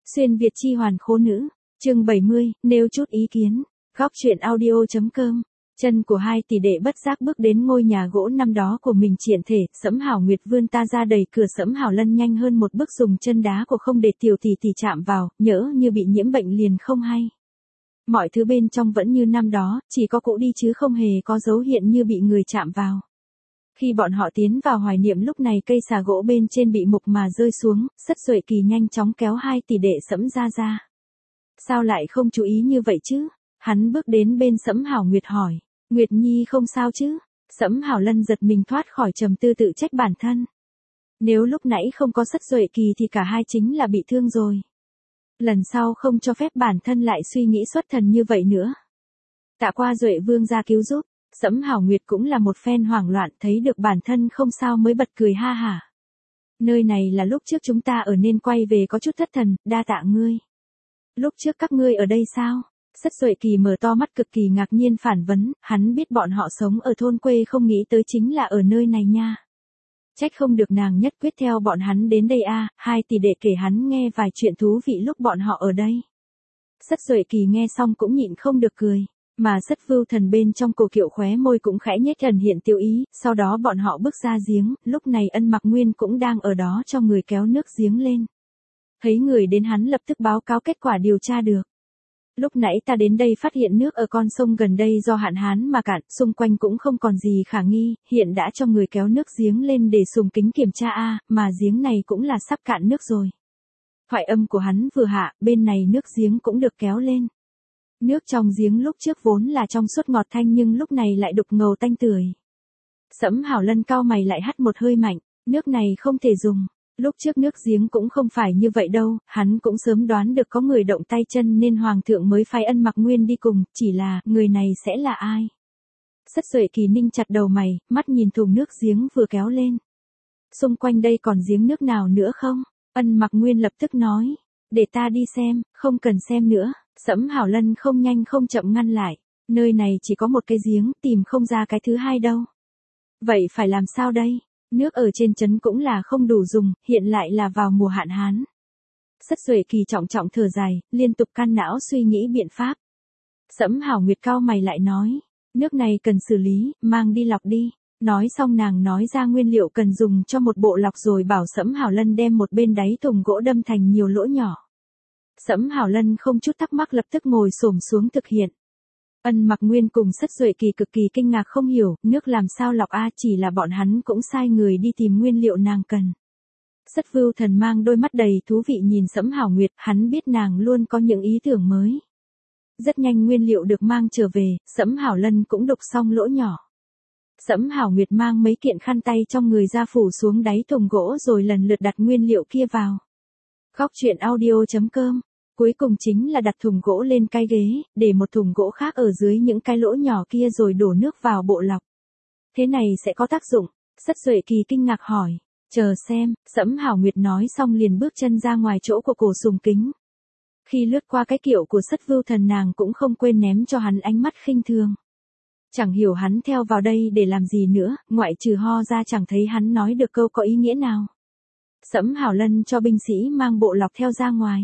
Xuyên Việt chi hoàn khố nữ, chương 70, nêu chút ý kiến, góc chuyện audio.com. Chân của hai tỷ đệ bất giác bước đến ngôi nhà gỗ năm đó của mình triện thể, Sẫm Hảo Nguyệt vươn ta ra đẩy cửa, Sẫm Hảo Lân nhanh hơn một bước dùng chân đá của không để tiểu tỷ tỷ chạm vào, nhỡ như bị nhiễm bệnh liền không hay. Mọi thứ bên trong vẫn như năm đó, chỉ có cũ đi chứ không hề có dấu hiện như bị người chạm vào. Khi bọn họ tiến vào hoài niệm, lúc này cây xà gỗ bên trên bị mục mà rơi xuống, Sất Duệ Kỳ nhanh chóng kéo hai tỷ đệ Sẫm ra. Sao lại không chú ý như vậy chứ? Hắn bước đến bên Sẫm Hảo Nguyệt hỏi. Nguyệt Nhi không sao chứ? Sẫm Hảo Lân giật mình thoát khỏi trầm tư, tự trách bản thân. Nếu lúc nãy không có Sất Duệ Kỳ thì cả hai chính là bị thương rồi. Lần sau không cho phép bản thân lại suy nghĩ xuất thần như vậy nữa. Tạ qua Duệ Vương ra cứu giúp. Sẫm Hảo Nguyệt cũng là một phen hoảng loạn, thấy được bản thân không sao mới bật cười ha hả. Nơi này là lúc trước chúng ta ở nên quay về có chút thất thần, đa tạ ngươi. Lúc trước các ngươi ở đây sao? Sất Duệ Kỳ mở to mắt cực kỳ ngạc nhiên phản vấn, hắn biết bọn họ sống ở thôn quê không nghĩ tới chính là ở nơi này nha. Trách không được nàng nhất quyết theo bọn hắn đến đây a. Hai tỷ đệ kể hắn nghe vài chuyện thú vị lúc bọn họ ở đây. Sất Duệ Kỳ nghe xong cũng nhịn không được cười. Mà Sất Vưu Thần bên trong cổ kiệu khóe môi cũng khẽ nhếch ẩn hiện tiêu ý, sau đó bọn họ bước ra giếng, lúc này Ân Mặc Nguyên cũng đang ở đó cho người kéo nước giếng lên. Thấy người đến hắn lập tức báo cáo kết quả điều tra được. Lúc nãy ta đến đây phát hiện nước ở con sông gần đây do hạn hán mà cạn, xung quanh cũng không còn gì khả nghi, hiện đã cho người kéo nước giếng lên để sùng kính kiểm tra mà giếng này cũng là sắp cạn nước rồi. Thoại âm của hắn vừa hạ, bên này nước giếng cũng được kéo lên. Nước trong giếng lúc trước vốn là trong suốt ngọt thanh nhưng lúc này lại đục ngầu tanh tưởi. Sẫm Hảo Lân cau mày lại hắt một hơi mạnh, nước này không thể dùng. Lúc trước nước giếng cũng không phải như vậy đâu, hắn cũng sớm đoán được có người động tay chân nên Hoàng thượng mới phái Ân Mặc Nguyên đi cùng, chỉ là, người này sẽ là ai? Sất Duệ Kỳ ninh chặt đầu mày, mắt nhìn thùng nước giếng vừa kéo lên. Xung quanh đây còn giếng nước nào nữa không? Ân Mặc Nguyên lập tức nói, để ta đi xem, không cần xem nữa. Sẫm Hảo Lân không nhanh không chậm ngăn lại, nơi này chỉ có một cái giếng, tìm không ra cái thứ hai đâu. Vậy phải làm sao đây? Nước ở trên trấn cũng là không đủ dùng, hiện lại là vào mùa hạn hán. Sất Duệ Kỳ trọng thở dài, liên tục can não suy nghĩ biện pháp. Sẫm Hảo Nguyệt cau mày lại nói, nước này cần xử lý, mang đi lọc đi. Nói xong nàng nói ra nguyên liệu cần dùng cho một bộ lọc rồi bảo Sẫm Hảo Lân đem một bên đáy thùng gỗ đâm thành nhiều lỗ nhỏ. Sẫm Hảo Lân không chút thắc mắc lập tức ngồi xổm xuống thực hiện. Ân Mặc Nguyên cùng Sất Duệ Kỳ cực kỳ kinh ngạc không hiểu, nước làm sao lọc chỉ là bọn hắn cũng sai người đi tìm nguyên liệu nàng cần. Sất Vưu Thần mang đôi mắt đầy thú vị nhìn Sẫm Hảo Nguyệt, hắn biết nàng luôn có những ý tưởng mới. Rất nhanh nguyên liệu được mang trở về, Sẫm Hảo Lân cũng đục xong lỗ nhỏ. Sẫm Hảo Nguyệt mang mấy kiện khăn tay trong người ra phủ xuống đáy thùng gỗ rồi lần lượt đặt nguyên liệu kia vào. Góc chuyện audio.com. Cuối cùng chính là đặt thùng gỗ lên cái ghế, để một thùng gỗ khác ở dưới những cái lỗ nhỏ kia rồi đổ nước vào bộ lọc. Thế này sẽ có tác dụng? Sất Duệ Kỳ kinh ngạc hỏi. Chờ xem, Sẫm Hảo Nguyệt nói xong liền bước chân ra ngoài chỗ của cổ sùng kính. Khi lướt qua cái kiệu của Sất Vưu Thần nàng cũng không quên ném cho hắn ánh mắt khinh thường. Chẳng hiểu hắn theo vào đây để làm gì nữa, ngoại trừ ho ra chẳng thấy hắn nói được câu có ý nghĩa nào. Sẫm Hảo Lân cho binh sĩ mang bộ lọc theo ra ngoài.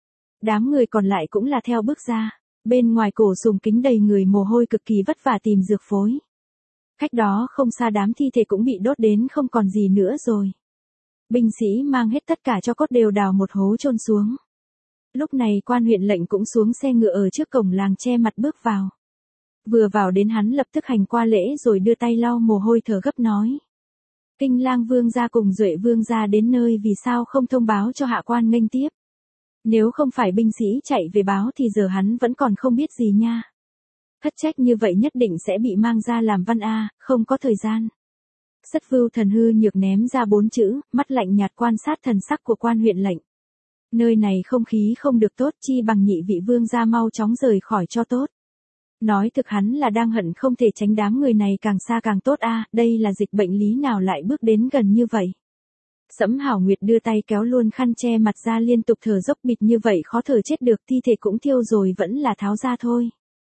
Đám người còn lại cũng là theo bước ra, bên ngoài cổ sùng kính đầy người mồ hôi cực kỳ vất vả tìm dược phối. Cách đó không xa đám thi thể cũng bị đốt đến không còn gì nữa rồi. Binh sĩ mang hết tất cả cho cốt đều đào một hố chôn xuống. Lúc này quan huyện lệnh cũng xuống xe ngựa ở trước cổng làng che mặt bước vào. Vừa vào đến hắn lập tức hành qua lễ rồi đưa tay lau mồ hôi thở gấp nói. Kinh Lang Vương gia cùng Duệ Vương gia đến nơi vì sao không thông báo cho hạ quan nghênh tiếp. Nếu không phải binh sĩ chạy về báo thì giờ hắn vẫn còn không biết gì nha. Thất trách như vậy nhất định sẽ bị mang ra làm văn không có thời gian. Sất Vưu Thần hư nhược ném ra 4 chữ, mắt lạnh nhạt quan sát thần sắc của quan huyện lệnh. Nơi này không khí không được tốt, chi bằng nhị vị vương gia mau chóng rời khỏi cho tốt. Nói thực hắn là đang hận không thể tránh đám người này càng xa càng tốt đây là dịch bệnh lý nào lại bước đến gần như vậy. Sẫm Hảo Nguyệt đưa tay kéo luôn khăn che mặt ra liên tục thở dốc bịt như vậy khó thở chết được, thi thể cũng thiêu rồi vẫn là tháo ra thôi.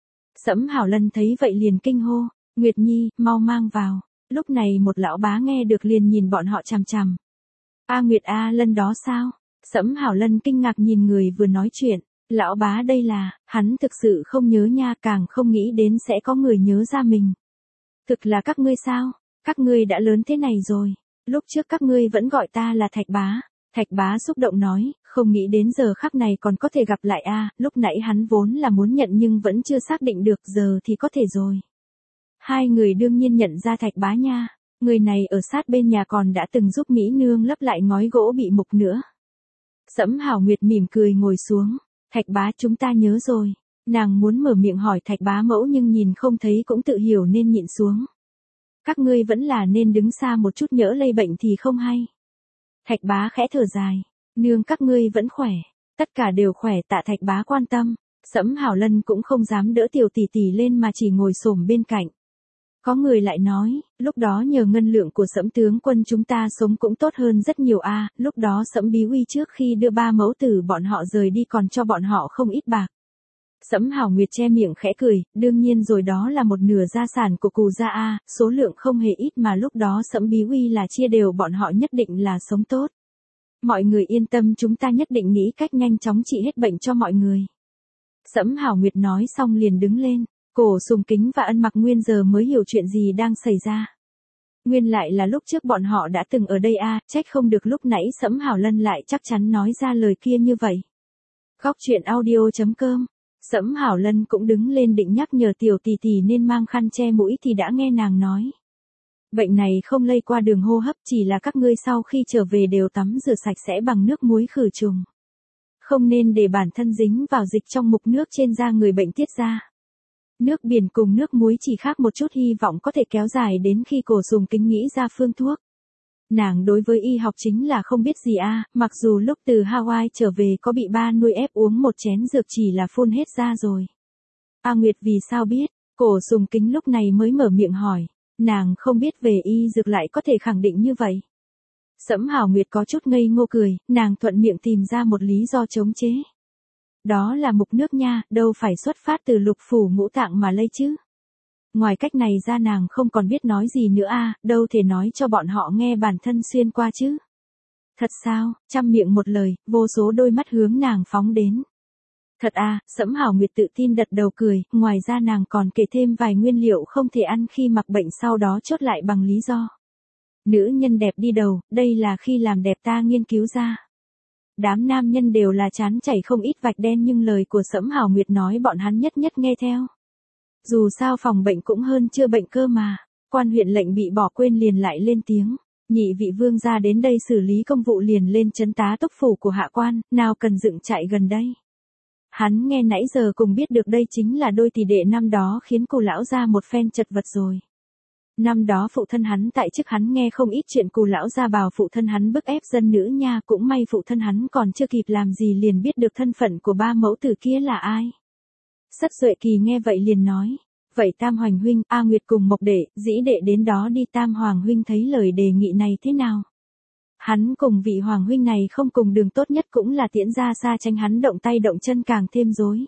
Sẫm Hảo Lân thấy vậy liền kinh hô, Nguyệt Nhi, mau mang vào. Lúc này một lão bá nghe được liền nhìn bọn họ chằm chằm. Nguyệt Lân đó sao? Sẫm Hảo Lân kinh ngạc nhìn người vừa nói chuyện, lão bá đây là, hắn thực sự không nhớ nha, càng không nghĩ đến sẽ có người nhớ ra mình. Thực là các ngươi sao, các ngươi đã lớn thế này rồi, lúc trước các ngươi vẫn gọi ta là Thạch bá. Thạch bá xúc động nói, không nghĩ đến giờ khắc này còn có thể gặp lại a, lúc nãy hắn vốn là muốn nhận nhưng vẫn chưa xác định được, giờ thì có thể rồi. Hai người đương nhiên nhận ra Thạch bá nha, người này ở sát bên nhà còn đã từng giúp Mỹ nương lấp lại ngói gỗ bị mục nữa. Sẫm Hảo Nguyệt mỉm cười ngồi xuống, Thạch bá chúng ta nhớ rồi, nàng muốn mở miệng hỏi Thạch bá mẫu nhưng nhìn không thấy cũng tự hiểu nên nhịn xuống. Các ngươi vẫn là nên đứng xa một chút, nhỡ lây bệnh thì không hay. Thạch bá khẽ thở dài, nương các ngươi vẫn khỏe, tất cả đều khỏe, tạ Thạch bá quan tâm. Sẫm Hảo Lân cũng không dám đỡ tiểu tỷ tỷ lên mà chỉ ngồi xổm bên cạnh. Có người lại nói, lúc đó nhờ ngân lượng của Sẫm tướng quân chúng ta sống cũng tốt hơn rất nhiều a, lúc đó Sẫm bí uy trước khi đưa ba mẫu tử bọn họ rời đi còn cho bọn họ không ít bạc. Sẫm Hảo Nguyệt che miệng khẽ cười, đương nhiên rồi, đó là một nửa gia sản của Cù gia a, số lượng không hề ít mà lúc đó Sẫm bí uy là chia đều bọn họ, nhất định là sống tốt. Mọi người yên tâm, chúng ta nhất định nghĩ cách nhanh chóng trị hết bệnh cho mọi người. Sẫm Hảo Nguyệt nói xong liền đứng lên, Cổ Sùng Kính và Ân Mặc Nguyên giờ mới hiểu chuyện gì đang xảy ra. Nguyên lại là lúc trước bọn họ đã từng ở đây a, trách không được lúc nãy Sẫm Hảo Lân lại chắc chắn nói ra lời kia như vậy. Góc truyện audio.com. Sẫm Hảo Lân cũng đứng lên định nhắc nhở tiểu tỷ tỷ nên mang khăn che mũi thì đã nghe nàng nói. Bệnh này không lây qua đường hô hấp, chỉ là các ngươi sau khi trở về đều tắm rửa sạch sẽ bằng nước muối khử trùng. Không nên để bản thân dính vào dịch trong mục nước trên da người bệnh tiết ra. Nước biển cùng nước muối chỉ khác một chút, hy vọng có thể kéo dài đến khi Cổ Sùng Kính nghĩ ra phương thuốc. Nàng đối với y học chính là không biết gì a, mặc dù lúc từ Hawaii trở về có bị ba nuôi ép uống một chén dược chỉ là phun hết ra rồi. A Nguyệt vì sao biết? Cổ Sùng Kính lúc này mới mở miệng hỏi, nàng không biết về y dược lại có thể khẳng định như vậy. Sẫm Hảo Nguyệt có chút ngây ngô cười, nàng thuận miệng tìm ra một lý do chống chế. Đó là mục nước nha, đâu phải xuất phát từ lục phủ ngũ tạng mà lây chứ. Ngoài cách này ra nàng không còn biết nói gì nữa a, đâu thể nói cho bọn họ nghe bản thân xuyên qua chứ. Thật sao? Trăm miệng một lời, vô số đôi mắt hướng nàng phóng đến. Thật a, Sẫm Hảo Nguyệt tự tin đặt đầu cười, ngoài ra nàng còn kể thêm vài nguyên liệu không thể ăn khi mặc bệnh, sau đó chốt lại bằng lý do. Nữ nhân đẹp đi đầu, đây là khi làm đẹp ta nghiên cứu ra. Đám nam nhân đều là chán chảy không ít vạch đen nhưng lời của Sẫm Hảo Nguyệt nói bọn hắn nhất nhất nghe theo. Dù sao phòng bệnh cũng hơn chữa bệnh cơ mà. Quan huyện lệnh bị bỏ quên liền lại lên tiếng. Nhị vị vương gia đến đây xử lý công vụ liền lên trấn tá túc phủ của hạ quan, nào cần dựng trại gần đây. Hắn nghe nãy giờ cùng biết được đây chính là đôi tỷ đệ năm đó khiến Cù lão gia một phen chật vật rồi. Năm đó phụ thân hắn tại chức, hắn nghe không ít chuyện Cù lão gia bảo phụ thân hắn bức ép dân nữ nha, cũng may phụ thân hắn còn chưa kịp làm gì liền biết được thân phận của ba mẫu tử kia là ai. Sất Duệ Kỳ nghe vậy liền nói, vậy Tam Hoành huynh, A Nguyệt cùng Mộc đệ, dĩ đệ đến đó đi. Tam Hoàng huynh thấy lời đề nghị này thế nào? Hắn cùng vị Hoàng huynh này không cùng đường, tốt nhất cũng là tiễn ra xa, tránh hắn động tay động chân càng thêm rối.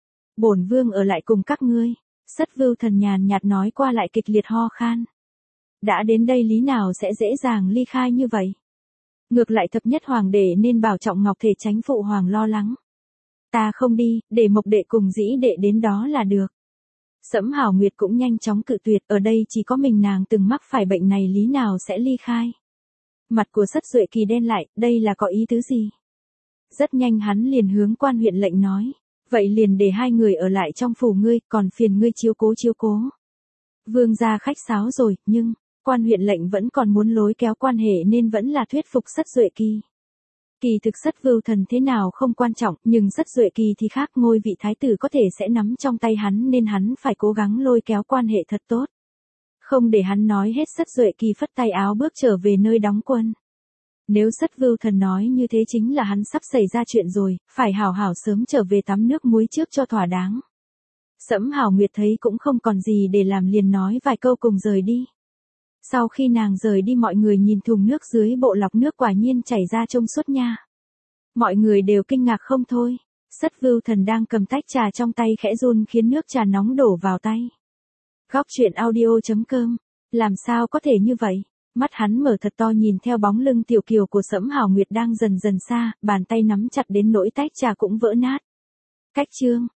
Bổn vương ở lại cùng các ngươi. Sất Vưu Thần nhàn nhạt nói qua lại kịch liệt ho khan. Đã đến đây lý nào sẽ dễ dàng ly khai như vậy? Ngược lại thập nhất hoàng đệ nên bảo trọng ngọc thể tránh phụ hoàng lo lắng. Ta không đi, để Mộc đệ cùng dĩ đệ đến đó là được. Sẫm Hảo Nguyệt cũng nhanh chóng cự tuyệt, ở đây chỉ có mình nàng từng mắc phải bệnh này, lý nào sẽ ly khai. Mặt của Sất Duệ Kỳ đen lại, đây là có ý tứ gì? Rất nhanh hắn liền hướng quan huyện lệnh nói, vậy liền để hai người ở lại trong phủ ngươi, còn phiền ngươi chiếu cố. Vương gia khách sáo rồi, nhưng, quan huyện lệnh vẫn còn muốn lối kéo quan hệ nên vẫn là thuyết phục Sất Duệ Kỳ. Kỳ thực Sất Vưu Thần thế nào không quan trọng, nhưng Sất Duệ Kỳ thì khác, ngôi vị thái tử có thể sẽ nắm trong tay hắn nên hắn phải cố gắng lôi kéo quan hệ thật tốt. Không để hắn nói hết, Sất Duệ Kỳ phất tay áo bước trở về nơi đóng quân. Nếu Sất Vưu Thần nói như thế chính là hắn sắp xảy ra chuyện rồi, phải hảo hảo sớm trở về tắm nước muối trước cho thỏa đáng. Sẫm Hảo Nguyệt thấy cũng không còn gì để làm liền nói vài câu cùng rời đi. Sau khi nàng rời đi mọi người nhìn thùng nước dưới bộ lọc nước quả nhiên chảy ra trong suốt nha. Mọi người đều kinh ngạc không thôi. Sất Vưu Thần đang cầm tách trà trong tay khẽ run khiến nước trà nóng đổ vào tay. Góc truyện audio.com. Làm sao có thể như vậy? Mắt hắn mở thật to nhìn theo bóng lưng tiểu kiều của Sẫm Hảo Nguyệt đang dần dần xa, bàn tay nắm chặt đến nỗi tách trà cũng vỡ nát. Cách chương